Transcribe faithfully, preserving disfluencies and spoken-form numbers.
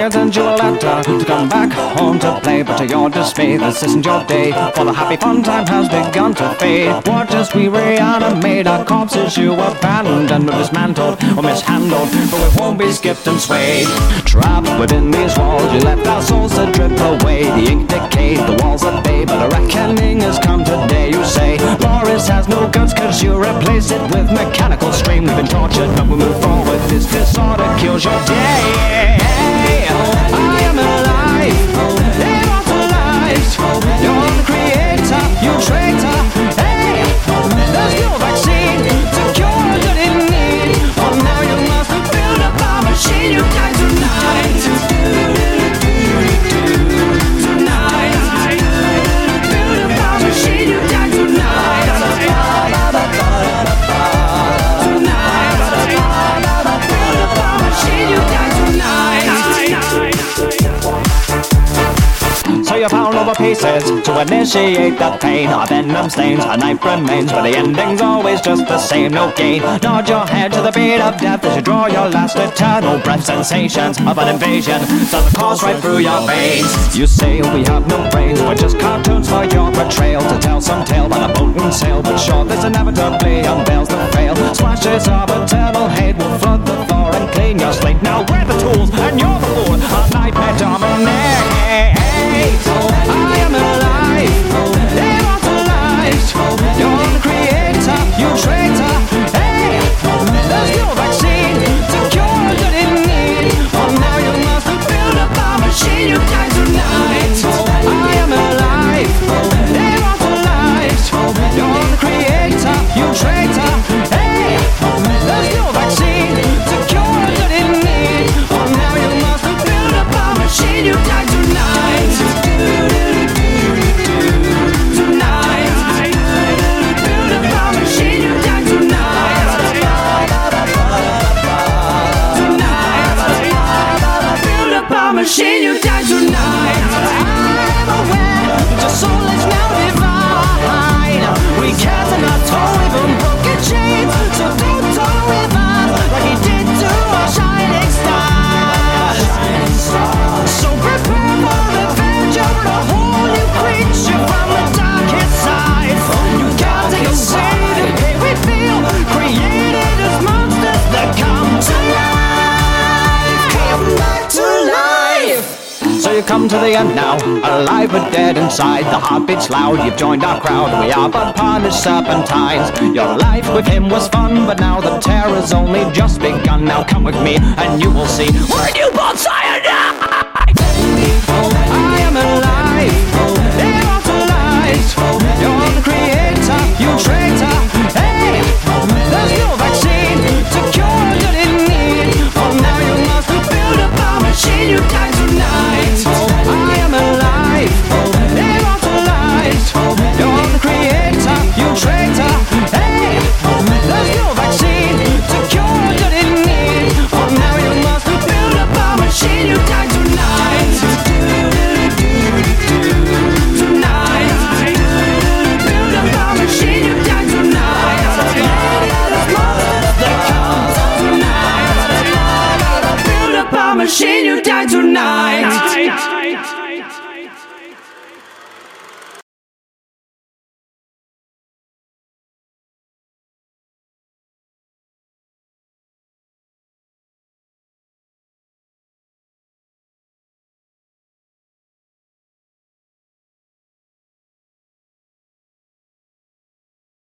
I sent you a letter to come back home to play, but to your dismay, this isn't your day, for the happy fun time has begun to fade. Watch as we reanimate our corpses you abandoned or dismantled or mishandled, but we won't be skipped and swayed. Trapped within these walls, you left our souls to drip away. The ink decayed, the walls are bay, but a reckoning has come today. You say Boris has no guts cause you replace it with mechanical stream. We've been tortured but we move forward, this disorder kills your day. I am alive, immortalized. You're the creator, you traitor. Hey, there's no vaccine to cure that in need. For now you must build up a machine. You die tonight. Tonight, build up a machine. You die tonight. Tonight, build up a machine. You die tonight. So you found all the pieces to initiate the pain. Our venom stains, our knife remains, but the ending's always just the same, no gain. Nod your head to the beat of death as you draw your last eternal breath. Sensations of an invasion start to course right through your veins. You say we have no brains, we're just cartoons for your betrayal, to tell some tale by the boat and sail. But sure, this inevitably unveils the fail. Splashes of eternal hate will flood the floor and clean your slate. Now we're the tools and you're the fool, our nightmare dominate. I am alive, immortalized. You're the creator, you traitor. Hey, there's no vaccine to cure that in need. For now you must build up a machine. You die tonight. I am alive, immortalized. You're the creator, you traitor. Hey, there's no vaccine to cure that in need. For now you must build up a machine. You die tonight. Machine, you die tonight. I'm aware that your soul is now divine. We can't not tow even broken chains, so don't tow with us like he did to our shining star. So prepare for revenge on a whole new creature from the darkest side. You gotta take a save and pay we feel, created as monsters that come to life. Come back to life. So you come to the end now, alive but dead inside. The heartbeat's loud, you've joined our crowd. We are but punished serpentines. Your life with him was fun, but now the terror's only just begun. Now come with me and you will see we're a newborn cyanide. I am alive, immortalized. You're the creator, you traitor. Hey, there's no vaccine to cure that in need. For now you must build up a machine. You die tonight. I am alive, immortalized. You're the creator, you traitor. Hey, there's no vaccine to cure that in need. For now you must build up a machine. You die tonight. Tonight, build up a machine. You die tonight. Tonight, build up a machine. You die tonight.